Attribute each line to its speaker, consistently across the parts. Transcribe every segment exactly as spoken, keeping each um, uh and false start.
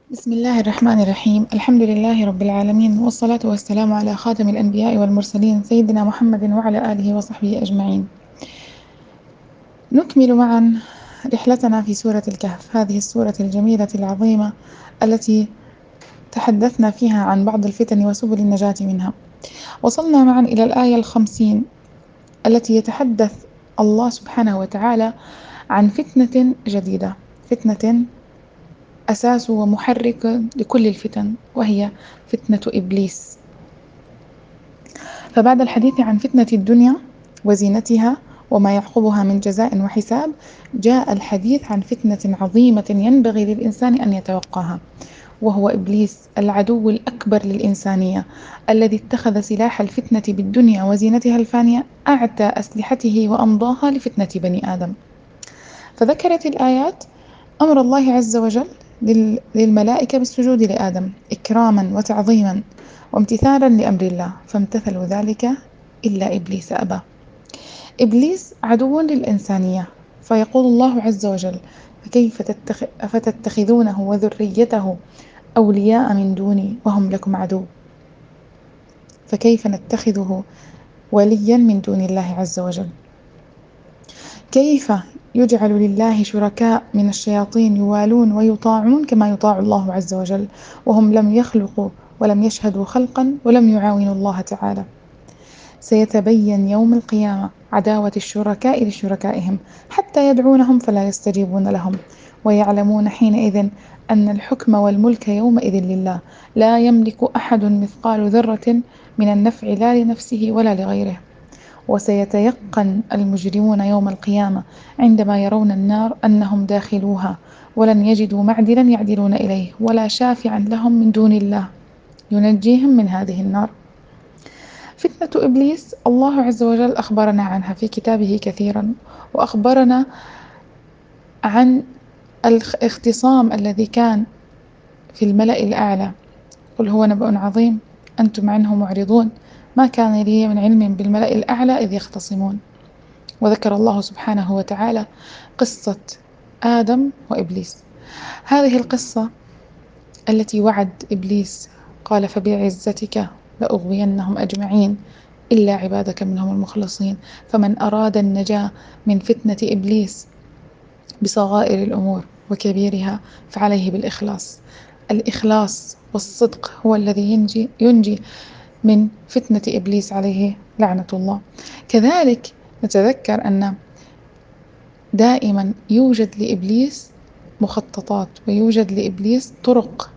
Speaker 1: بسم الله الرحمن الرحيم. الحمد لله رب العالمين، والصلاة والسلام على خاتم الأنبياء والمرسلين سيدنا محمد وعلى آله وصحبه أجمعين. نكمل معا رحلتنا في سورة الكهف، هذه السورة الجميلة العظيمة التي تحدثنا فيها عن بعض الفتن وسبل النجاة منها. وصلنا معا إلى الآية الخمسين التي يتحدث الله سبحانه وتعالى عن فتنة جديدة، فتنة أساس ومحرك لكل الفتن، وهي فتنة إبليس. فبعد الحديث عن فتنة الدنيا وزينتها وما يعقبها من جزاء وحساب، جاء الحديث عن فتنة عظيمة ينبغي للإنسان أن يتوقاها، وهو إبليس العدو الأكبر للإنسانية، الذي اتخذ سلاح الفتنة بالدنيا وزينتها الفانية أعتى أسلحته وأمضاها لفتنة بني آدم. فذكرت الآيات أمر الله عز وجل للملائكة بالسجود لآدم إكراما وتعظيما وامتثالا لأمر الله، فامتثلوا ذلك إلا إبليس أبى. إبليس عدو للإنسانية، فيقول الله عز وجل: فكيف تتخ... أفتتخذونه وذريته أولياء من دوني وهم لكم عدو. فكيف نتخذه وليا من دون الله عز وجل؟ كيف يجعل لله شركاء من الشياطين يوالون ويطاعون كما يطاع الله عز وجل، وهم لم يخلقوا ولم يشهدوا خلقا ولم يعاونوا الله تعالى. سيتبين يوم القيامة عداوة الشركاء لشركائهم حتى يدعونهم فلا يستجيبون لهم، ويعلمون حينئذ أن الحكم والملك يومئذ لله، لا يملك أحد مثقال ذرة من النفع لا لنفسه ولا لغيره. وسيتيقن المجرمون يوم القيامة عندما يرون النار أنهم داخلوها، ولن يجدوا معدلا يعدلون إليه ولا شافعا لهم من دون الله ينجيهم من هذه النار. فتنة إبليس الله عز وجل أخبرنا عنها في كتابه كثيرا، وأخبرنا عن الاختصام الذي كان في الملأ الأعلى: قل هو نبأ عظيم أنتم عنه معرضون، ما كان لي من علم بالملأ الأعلى إذ يختصمون. وذكر الله سبحانه وتعالى قصة آدم وإبليس. هذه القصة التي وعد إبليس قال: فبعزتك لأغوينهم أجمعين إلا عبادك منهم المخلصين. فمن أراد النجاة من فتنة إبليس بصغائر الأمور وكبيرها فعليه بالإخلاص. الإخلاص والصدق هو الذي ينجي, ينجي من فتنة إبليس عليه لعنة الله. كذلك نتذكر أن دائما يوجد لإبليس مخططات ويوجد لإبليس طرق،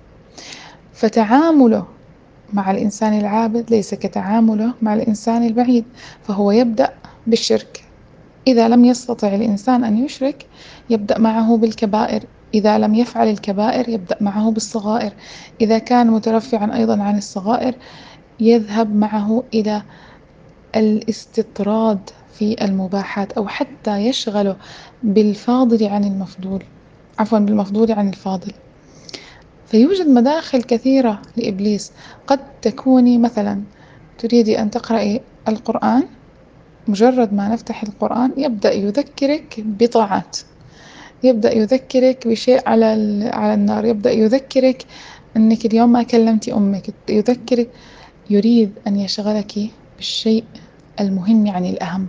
Speaker 1: فتعامله مع الإنسان العابد ليس كتعامله مع الإنسان البعيد، فهو يبدأ بالشرك، إذا لم يستطع الإنسان أن يشرك يبدأ معه بالكبائر، إذا لم يفعل الكبائر يبدأ معه بالصغائر، إذا كان مترفعا أيضا عن الصغائر يذهب معه إلى الاستطراد في المباحات، أو حتى يشغله بالفاضل عن المفضول، عفوا بالمفضول عن الفاضل. فيوجد مداخل كثيرة لإبليس. قد تكوني مثلا تريدي أن تقرأي القرآن، مجرد ما نفتح القرآن يبدأ يذكرك بطاعات، يبدأ يذكرك بشيء على على النار، يبدأ يذكرك أنك اليوم ما كلمتي أمك، يذكرك، يريد أن يشغلك بالشيء المهم عن الأهم،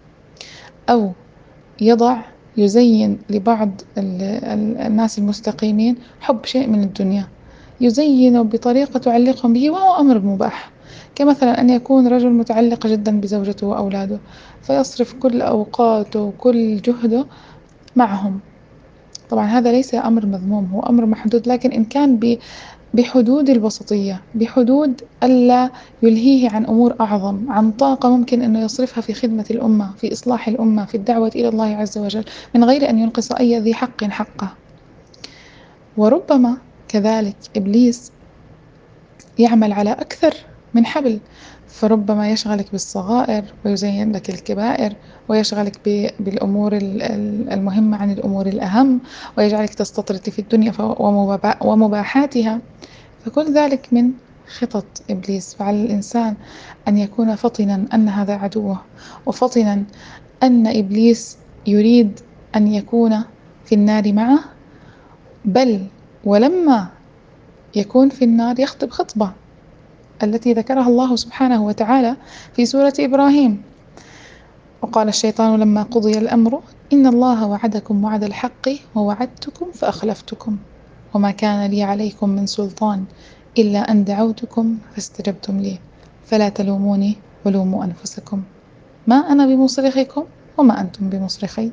Speaker 1: أو يضع يزين لبعض الناس المستقيمين حب شيء من الدنيا، يزينه بطريقة تعلقهم به وهو أمر مباح، كمثلا أن يكون رجل متعلق جدا بزوجته وأولاده فيصرف كل أوقاته وكل جهده معهم. طبعا هذا ليس أمر مذموم، هو أمر محدود، لكن إن كان بحدود الوسطية، بحدود ألا يلهيه عن أمور أعظم، عن طاقة ممكن أنه يصرفها في خدمة الأمة، في إصلاح الأمة، في الدعوة إلى الله عز وجل، من غير أن ينقص أي ذي حق حقه. وربما كذلك إبليس يعمل على أكثر من حبل، فربما يشغلك بالصغائر ويزين لك الكبائر، ويشغلك بالأمور المهمة عن الأمور الأهم، ويجعلك تستطرد في الدنيا ومباحاتها، فكل ذلك من خطط إبليس. فعلى الإنسان أن يكون فطنا أن هذا عدوه، وفطنا أن إبليس يريد أن يكون في النار معه، بل ولما يكون في النار يخطب خطبة التي ذكرها الله سبحانه وتعالى في سورة إبراهيم. وقال الشيطان لما قضي الأمر إن الله وعدكم وعد الحق ووعدتكم فأخلفتكم وما كان لي عليكم من سلطان إلا أن دعوتكم فاستجبتم لي فلا تلوموني ولوموا أنفسكم ما أنا بمصرخكم وما أنتم بمصرخي.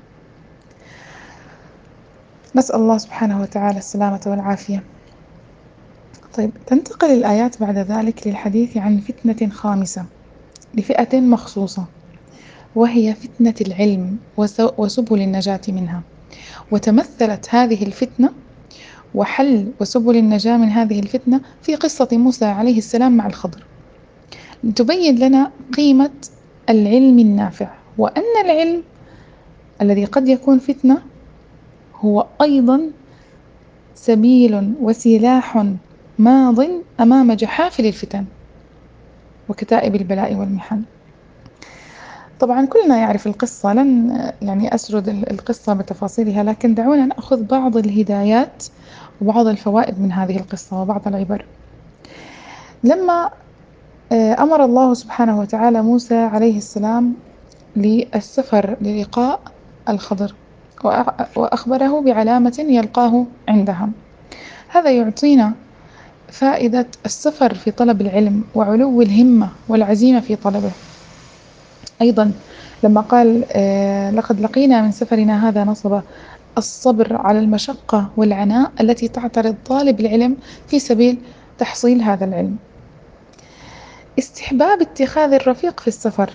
Speaker 1: نسأل الله سبحانه وتعالى السلامة والعافية. طيب، تنتقل الآيات بعد ذلك للحديث عن فتنة خامسة لفئة مخصوصة، وهي فتنة العلم وسبل النجاة منها. وتمثلت هذه الفتنة وحل وسبل النجاة من هذه الفتنة في قصة موسى عليه السلام مع الخضر، لتبين لنا قيمة العلم النافع، وأن العلم الذي قد يكون فتنة هو أيضا سبيل وسلاح ماض أمام جحافل الفتن وكتائب البلاء والمحن. طبعا كلنا يعرف القصة، لن يعني أسرد القصة بتفاصيلها، لكن دعونا نأخذ بعض الهدايات وبعض الفوائد من هذه القصة وبعض العبر. لما أمر الله سبحانه وتعالى موسى عليه السلام للسفر للقاء الخضر وأخبره بعلامة يلقاه عندها، هذا يعطينا فائدة السفر في طلب العلم وعلو الهمة والعزيمة في طلبه. أيضا لما قال لقد لقينا من سفرنا هذا نصبا، الصبر على المشقة والعناء التي تعترض طالب العلم في سبيل تحصيل هذا العلم. استحباب اتخاذ الرفيق في السفر.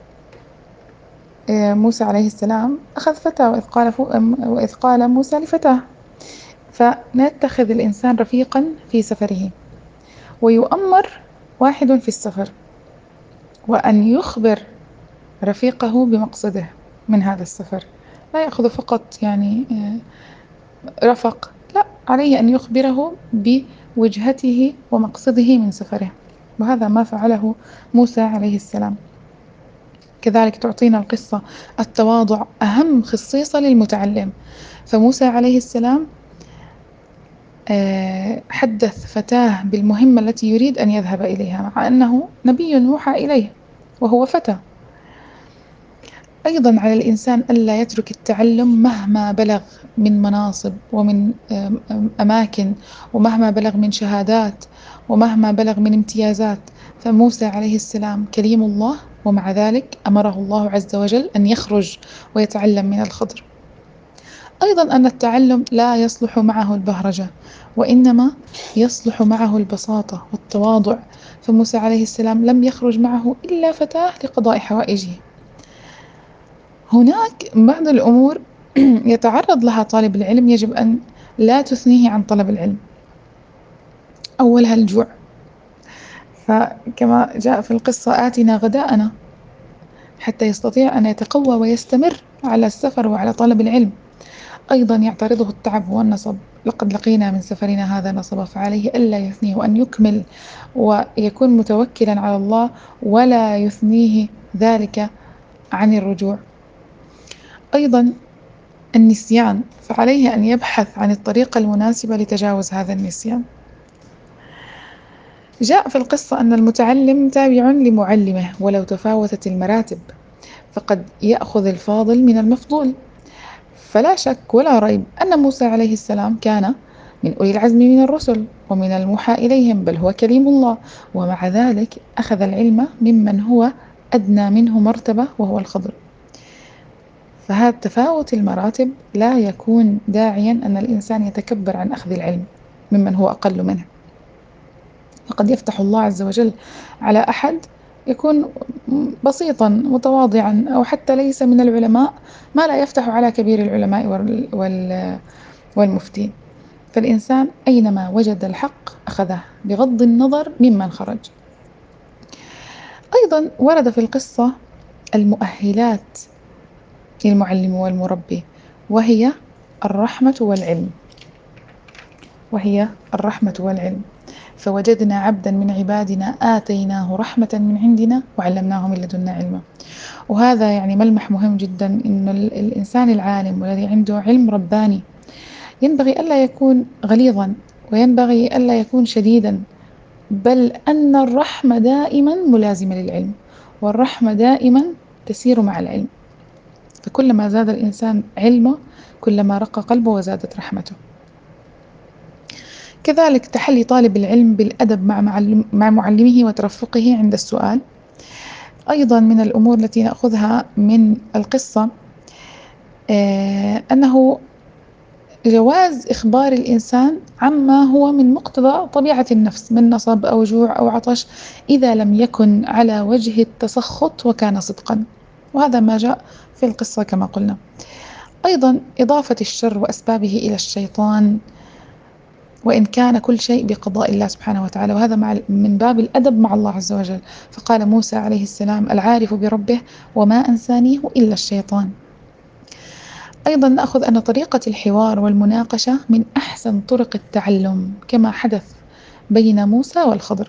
Speaker 1: موسى عليه السلام أخذ فتى، وإذ قال, وإذ قال موسى لفتاه، فنتخذ الإنسان رفيقا في سفره، ويؤمر واحد في السفر وأن يخبر رفيقه بمقصده من هذا السفر، لا يأخذ فقط يعني رفق، لا، عليه أن يخبره بوجهته ومقصده من سفره، وهذا ما فعله موسى عليه السلام. كذلك تعطينا القصة التواضع أهم خصيصة للمتعلم، فموسى عليه السلام حدث فتاه بالمهمة التي يريد أن يذهب إليها، مع أنه نبي يوحى إليه وهو فتى. أيضا على الإنسان ألا يترك التعلم مهما بلغ من مناصب ومن أماكن، ومهما بلغ من شهادات، ومهما بلغ من امتيازات، فموسى عليه السلام كليم الله، ومع ذلك أمره الله عز وجل أن يخرج ويتعلم من الخضر. أيضا أن التعلم لا يصلح معه البهرجة، وإنما يصلح معه البساطة والتواضع، فموسى عليه السلام لم يخرج معه إلا فتاة لقضاء حوائجه. هناك بعض الأمور يتعرض لها طالب العلم يجب أن لا تثنيه عن طلب العلم. أولها الجوع، فكما جاء في القصة آتنا غداءنا، حتى يستطيع أن يتقوى ويستمر على السفر وعلى طلب العلم. أيضا يعترضه التعب والنصب، لقد لقينا من سفرنا هذا نصبا، فعليه ألا يثنيه وأن يكمل ويكون متوكلا على الله ولا يثنيه ذلك عن الرجوع. أيضا النسيان، فعليه أن يبحث عن الطريقة المناسبة لتجاوز هذا النسيان. جاء في القصة أن المتعلم تابع لمعلمه ولو تفاوتت المراتب، فقد يأخذ الفاضل من المفضول. فلا شك ولا ريب أن موسى عليه السلام كان من أولي العزم من الرسل ومن الموحى إليهم، بل هو كليم الله، ومع ذلك أخذ العلم ممن هو أدنى منه مرتبة وهو الخضر. فهذا تفاوت المراتب لا يكون داعيا أن الإنسان يتكبر عن أخذ العلم ممن هو أقل منه، فقد يفتح الله عز وجل على أحد يكون بسيطا متواضعا أو حتى ليس من العلماء ما لا يفتح على كبير العلماء والمفتين. فالإنسان أينما وجد الحق أخذه بغض النظر ممن خرج. أيضا ورد في القصة المؤهلات للمعلم والمربي، وهي الرحمة والعلم وهي الرحمة والعلم فوجدنا عبدا من عبادنا آتيناه رحمة من عندنا وعلمناه من لدنا علما. وهذا يعني ملمح مهم جدا، إن الإنسان العالم والذي عنده علم رباني ينبغي ألا يكون غليظا وينبغي ألا يكون شديدا، بل أن الرحمة دائما ملازمة للعلم، والرحمة دائما تسير مع العلم، فكلما زاد الإنسان علمه كلما رق قلبه وزادت رحمته. كذلك تحلي طالب العلم بالأدب مع معلم مع معلمه وترفقه عند السؤال. أيضا من الأمور التي نأخذها من القصة آه أنه جواز إخبار الإنسان عما هو من مقتضى طبيعة النفس من نصب أو جوع أو عطش، إذا لم يكن على وجه التسخط وكان صدقا، وهذا ما جاء في القصة كما قلنا. أيضا إضافة الشر وأسبابه إلى الشيطان، وإن كان كل شيء بقضاء الله سبحانه وتعالى، وهذا مع من باب الأدب مع الله عز وجل. فقال موسى عليه السلام: العارف بربه وما أنسانيه إلا الشيطان. أيضا نأخذ أن طريقة الحوار والمناقشة من أحسن طرق التعلم، كما حدث بين موسى والخضر.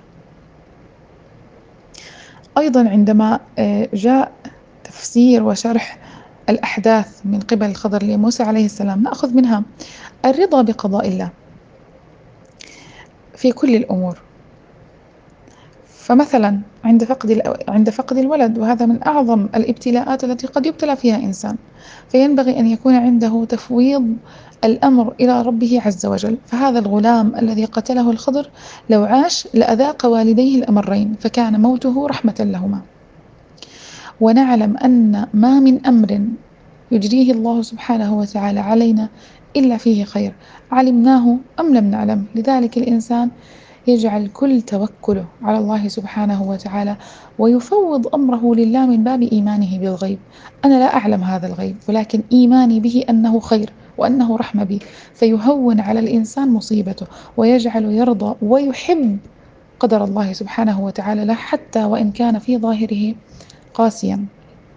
Speaker 1: أيضا عندما جاء تفسير وشرح الأحداث من قبل الخضر لموسى عليه السلام، نأخذ منها الرضا بقضاء الله في كل الأمور. فمثلا عند فقد عند فقد الولد، وهذا من أعظم الابتلاءات التي قد يبتلى فيها إنسان، فينبغي أن يكون عنده تفويض الأمر إلى ربه عز وجل. فهذا الغلام الذي قتله الخضر لو عاش لأذاق والديه الأمرين، فكان موته رحمة لهما. ونعلم أن ما من أمر يجريه الله سبحانه وتعالى علينا إلا فيه خير، علمناه أم لم نعلم. لذلك الإنسان يجعل كل توكله على الله سبحانه وتعالى ويفوض أمره لله من باب إيمانه بالغيب. أنا لا أعلم هذا الغيب، ولكن إيماني به أنه خير وأنه رحمة بي، فيهون على الإنسان مصيبته ويجعل يرضى ويحب قدر الله سبحانه وتعالى له، حتى وإن كان في ظاهره قاسيا.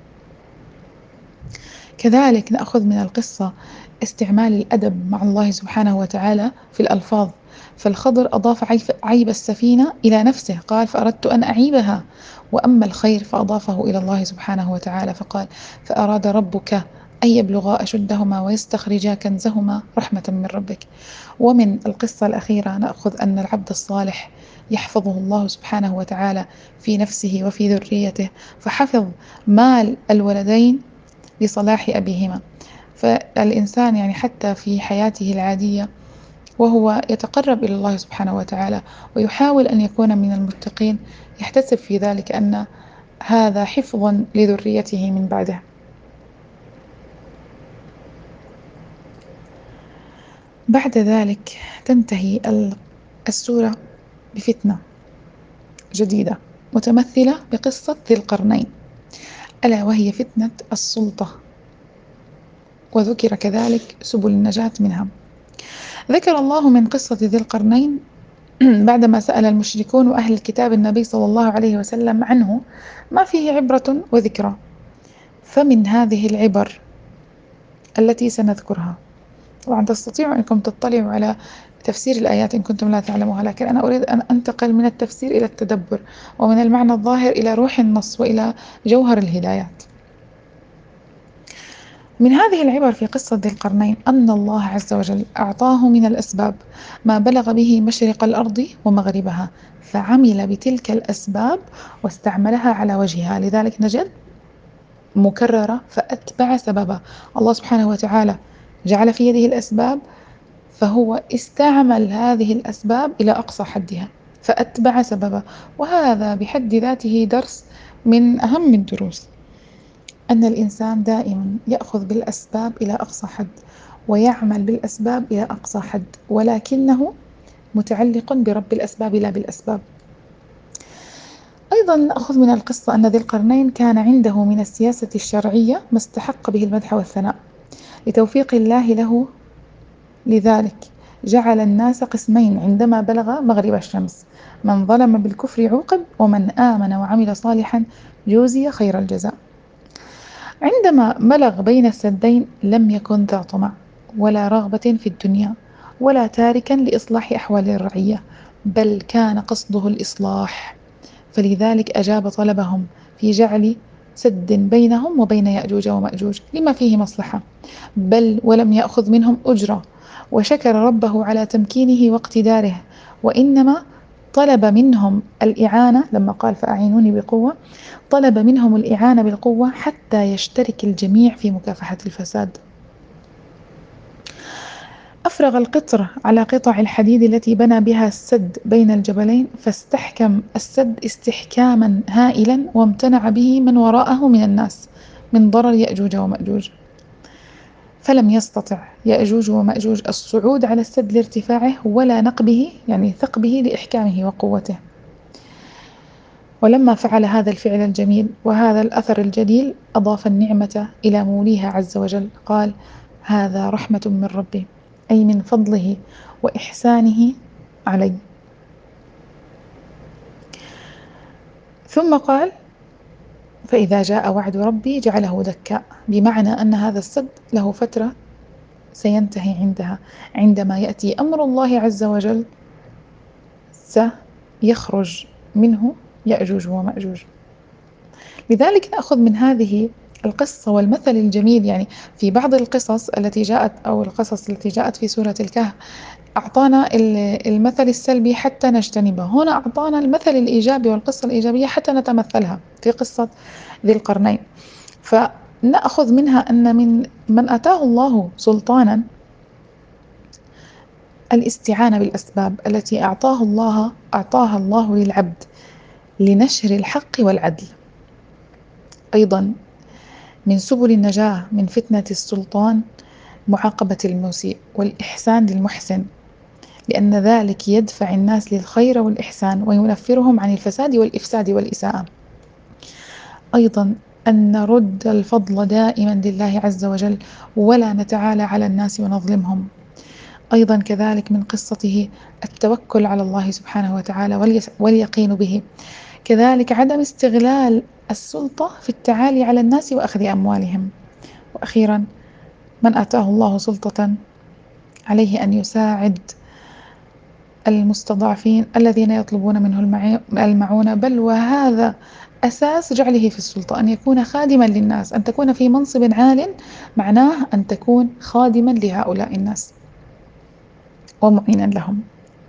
Speaker 1: كذلك نأخذ من القصة استعمال الأدب مع الله سبحانه وتعالى في الألفاظ. فالخضر أضاف عيب السفينة إلى نفسه، قال: فأردت أن أعيبها. وأما الخير فأضافه إلى الله سبحانه وتعالى، فقال: فأراد ربك أن يبلغا أشدهما ويستخرجا كنزهما رحمة من ربك. ومن القصة الأخيرة نأخذ أن العبد الصالح يحفظه الله سبحانه وتعالى في نفسه وفي ذريته، فحفظ مال الولدين لصلاح أبيهما. فالإنسان يعني حتى في حياته العادية وهو يتقرب إلى الله سبحانه وتعالى ويحاول أن يكون من المتقين، يحتسب في ذلك أن هذا حفظ لذريته من بعده. بعد ذلك تنتهي السورة بفتنة جديدة متمثلة بقصة ذي القرنين، ألا وهي فتنة السلطة، وذكر كذلك سبل النجاة منها. ذكر الله من قصة ذي القرنين بعدما سأل المشركون وأهل الكتاب النبي صلى الله عليه وسلم عنه ما فيه عبرة وذكرى. فمن هذه العبر التي سنذكرها، طبعا تستطيعوا أنكم تطلعوا على تفسير الآيات إن كنتم لا تعلموها، لكن أنا أريد أن أنتقل من التفسير إلى التدبر، ومن المعنى الظاهر إلى روح النص وإلى جوهر الهدايات. من هذه العبر في قصة ذي القرنين أن الله عز وجل أعطاه من الأسباب ما بلغ به مشرق الأرض ومغربها، فعمل بتلك الأسباب واستعملها على وجهها. لذلك نجد مكررة: فأتبع سببا. الله سبحانه وتعالى جعل في يده الأسباب، فهو استعمل هذه الأسباب إلى أقصى حدها، فأتبع سببا. وهذا بحد ذاته درس من أهم الدروس، أن الإنسان دائما يأخذ بالأسباب إلى أقصى حد ويعمل بالأسباب إلى أقصى حد، ولكنه متعلق برب الأسباب لا بالأسباب. أيضا نأخذ من القصة أن ذي القرنين كان عنده من السياسة الشرعية ما استحق به المدح والثناء لتوفيق الله له. لذلك جعل الناس قسمين عندما بلغ مغرب الشمس: من ظلم بالكفر عوقب، ومن آمن وعمل صالحا جوزي خير الجزاء. عندما بلغ بين السدين لم يكن ذا طمع ولا رغبة في الدنيا ولا تاركا لإصلاح أحوال الرعية، بل كان قصده الإصلاح، فلذلك أجاب طلبهم في جعل سد بينهم وبين يأجوج ومأجوج لما فيه مصلحة، بل ولم يأخذ منهم أجرة، وشكر ربه على تمكينه واقتداره، وإنما طلب منهم الإعانة لما قال فأعينوني بقوة، طلب منهم الإعانة بالقوة حتى يشترك الجميع في مكافحة الفساد. أفرغ القطر على قطع الحديد التي بنى بها السد بين الجبلين، فاستحكم السد استحكاما هائلا، وامتنع به من وراءه من الناس من ضرر يأجوج ومأجوج، فلم يستطع يأجوج ومأجوج الصعود على السد لارتفاعه ولا نقبه، يعني ثقبه لإحكامه وقوته. ولما فعل هذا الفعل الجميل وهذا الأثر الجليل، أضاف النعمة إلى موليها عز وجل، قال: هذا رحمة من ربي، أي من فضله وإحسانه علي. ثم قال: فإذا جاء وعد ربي جعله دكا، بمعنى أن هذا السد له فترة سينتهي عندها، عندما يأتي أمر الله عز وجل سيخرج منه يأجوج ومأجوج. لذلك نأخذ من هذه القصة والمثل الجميل، يعني في بعض القصص التي جاءت أو القصص التي جاءت في سورة الكهف أعطانا المثل السلبي حتى نجتنبه، هنا أعطانا المثل الإيجابي والقصة الإيجابية حتى نتمثلها في قصة ذي القرنين. فنأخذ منها أن من من أتاه الله سلطانا الاستعانة بالأسباب التي أعطاه الله أعطاها الله للعبد لنشر الحق والعدل. أيضا من سبل النجاة من فتنة السلطان معاقبة المسيء والإحسان للمحسن، لأن ذلك يدفع الناس للخير والإحسان وينفرهم عن الفساد والإفساد والإساءة. أيضا أن نرد الفضل دائما لله عز وجل ولا نتعالى على الناس ونظلمهم. أيضا كذلك من قصته التوكل على الله سبحانه وتعالى واليقين به، كذلك عدم استغلال السلطة في التعالي على الناس وأخذ أموالهم. وأخيرا من آتاه الله سلطة عليه أن يساعد المستضعفين الذين يطلبون منه المعونة، بل وهذا أساس جعله في السلطة، أن يكون خادما للناس، أن تكون في منصب عال معناه أن تكون خادما لهؤلاء الناس ومعينا لهم.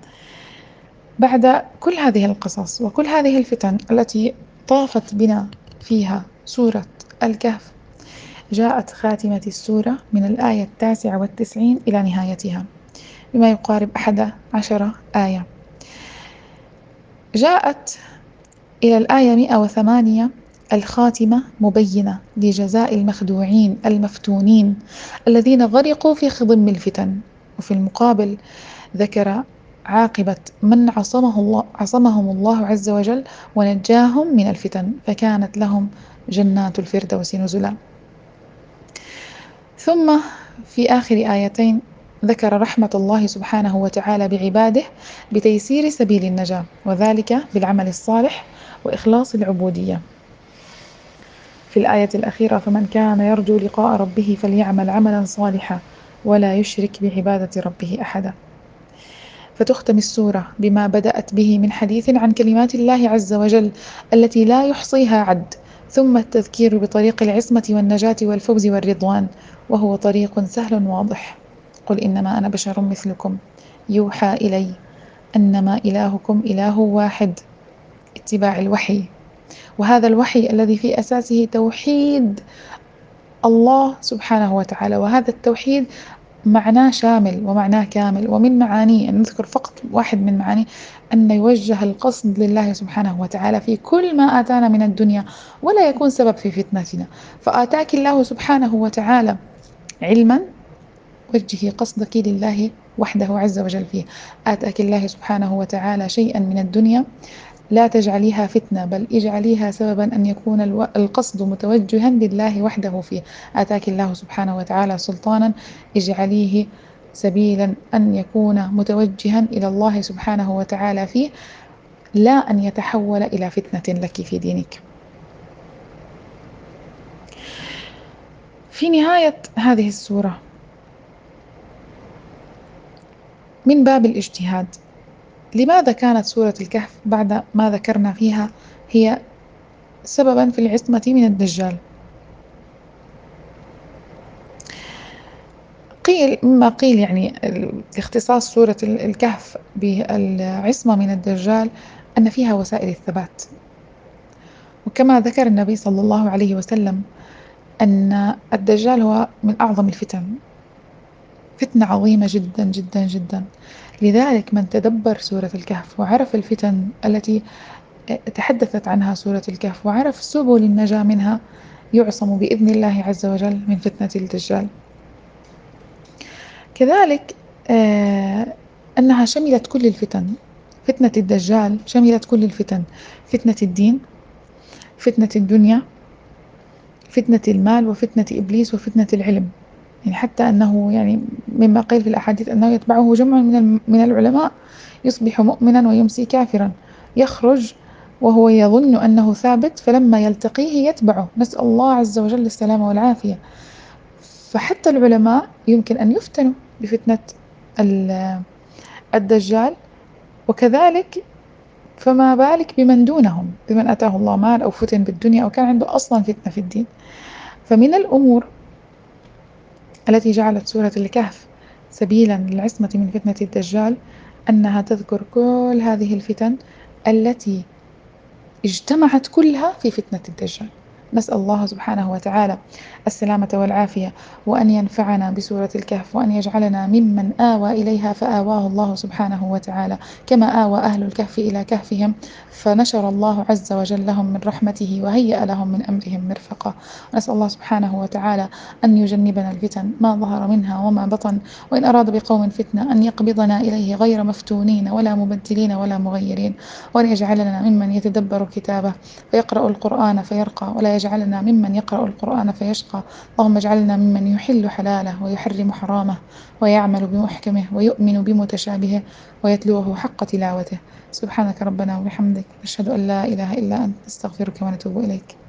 Speaker 1: بعد كل هذه القصص وكل هذه الفتن التي طافت بنا فيها سورة الكهف، جاءت خاتمة السورة من الآية التاسعة والتسعين إلى نهايتها بما يقارب أحد عشر آية. جاءت إلى الآية مئة وثمانية الخاتمة مبينة لجزاء المخدوعين المفتونين الذين غرقوا في خضم الفتن، وفي المقابل ذكر عاقبة من عصمه الله عصمهم الله عز وجل ونجاهم من الفتن، فكانت لهم جنات الفردوس نزلا. ثم في آخر آيتين ذكر رحمة الله سبحانه وتعالى بعباده بتيسير سبيل النجاة، وذلك بالعمل الصالح وإخلاص العبودية. في الآية الأخيرة: فمن كان يرجو لقاء ربه فليعمل عملا صالحا ولا يشرك بعبادة ربه أحدا. فتختم السورة بما بدأت به من حديث عن كلمات الله عز وجل التي لا يحصيها عد، ثم التذكير بطريق العصمة والنجاة والفوز والرضوان، وهو طريق سهل واضح. قل إنما أنا بشر مثلكم يوحى إلي أنما إلهكم إله واحد. اتباع الوحي، وهذا الوحي الذي في أساسه توحيد الله سبحانه وتعالى، وهذا التوحيد معناه شامل ومعناه كامل، ومن معانيه أن نذكر فقط واحد من معانيه أن يوجه القصد لله سبحانه وتعالى في كل ما آتانا من الدنيا ولا يكون سبب في فتنتنا. فآتاك الله سبحانه وتعالى علما، وجهي قصدك لله وحده عز وجل فيه. آتاك الله سبحانه وتعالى شيئا من الدنيا، لا تجعليها فتنة، بل اجعليها سببا أن يكون القصد متوجها لله وحده فيه. آتاك الله سبحانه وتعالى سلطانا، اجعليه سبيلا أن يكون متوجها إلى الله سبحانه وتعالى فيه، لا أن يتحول إلى فتنة لك في دينك. في نهاية هذه السورة من باب الاجتهاد، لماذا كانت سورة الكهف بعد ما ذكرنا فيها هي سببا في العصمة من الدجال؟ قيل وقيل مما قيل يعني ال اختصاص سورة ال الكهف بالعصمة من الدجال أن فيها وسائل الثبات، وكما ذكر النبي صلى الله عليه وسلم أن الدجال هو من أعظم الفتن، فتنة عظيمة جدًا، جدًا، جدًا، لذلك من تدبر سورة الكهف وعرف الفتن التي أ تحدثت عنها سورة الكهف وعرف سبل النجاة منها يعصم بإذن الله عز وجل من فتنة الدجال. كذلك آآ أنها شملت كل الفتن، فتنة الدجال شملت كل الفتن، فتنة الدين، فتنة الدنيا، فتنة المال، وفتنة إبليس، وفتنة العلم، يعني حتى أنه يعني مما قيل في الأحاديث أنه يتبعه جمع من الم من العلماء يصبح مؤمنًا ويمسي كافرًا، يخرج وهو يظن أنه ثابت فلما يلتقيه يتبعه، نسأل الله عز وجل السلامة والعافية، فحتى العلماء يمكن أن يفتنوا بفتنة ال الدجال، وكذلك فما بالك بمن دونهم، بمن آتاه الله مال أو فتن بالدنيا أو كان عنده أصلًا فتنة في الدين، فمن الأمور التي جعلت سورة الكهف سبيلًا للعصمة من فتنة الدجال أنها تذكر كل هذه الفتن التي اجتمعت كلها في فتنة الدجال، نسأل الله سبحانه وتعالى السلامة والعافية، وأن ينفعنا بسورة الكهف، وأن يجعلنا ممن آوى إليها فآواه الله سبحانه وتعالى، كما آوى أهل الكهف إلى كهفهم فنشر الله عز وجل لهم من رحمته وهيأ لهم من أمرهم مرفقا، نسأل الله سبحانه وتعالى أن يجنبنا الفتن ما ظهر منها وما بطن، وإن أراد بقوم فتنة أن يقبضنا إليه غير مفتونين ولا مبدلين ولا مغيرين، وأن يجعلنا ممن يتدبر كتابه فيقرأ القرآن فيرقى، ولا يجعلنا ممن يقرأ القرآن فيشقى، اللهم اجعلنا ممن يحل حلاله ويحرم حرامه ويعمل بمحكمه ويؤمن بمتشابهه ويتلوه حق تلاوته، سبحانك ربنا وبحمدك نشهد أن لا إله إلا أنت نستغفرك ونتوب إليك.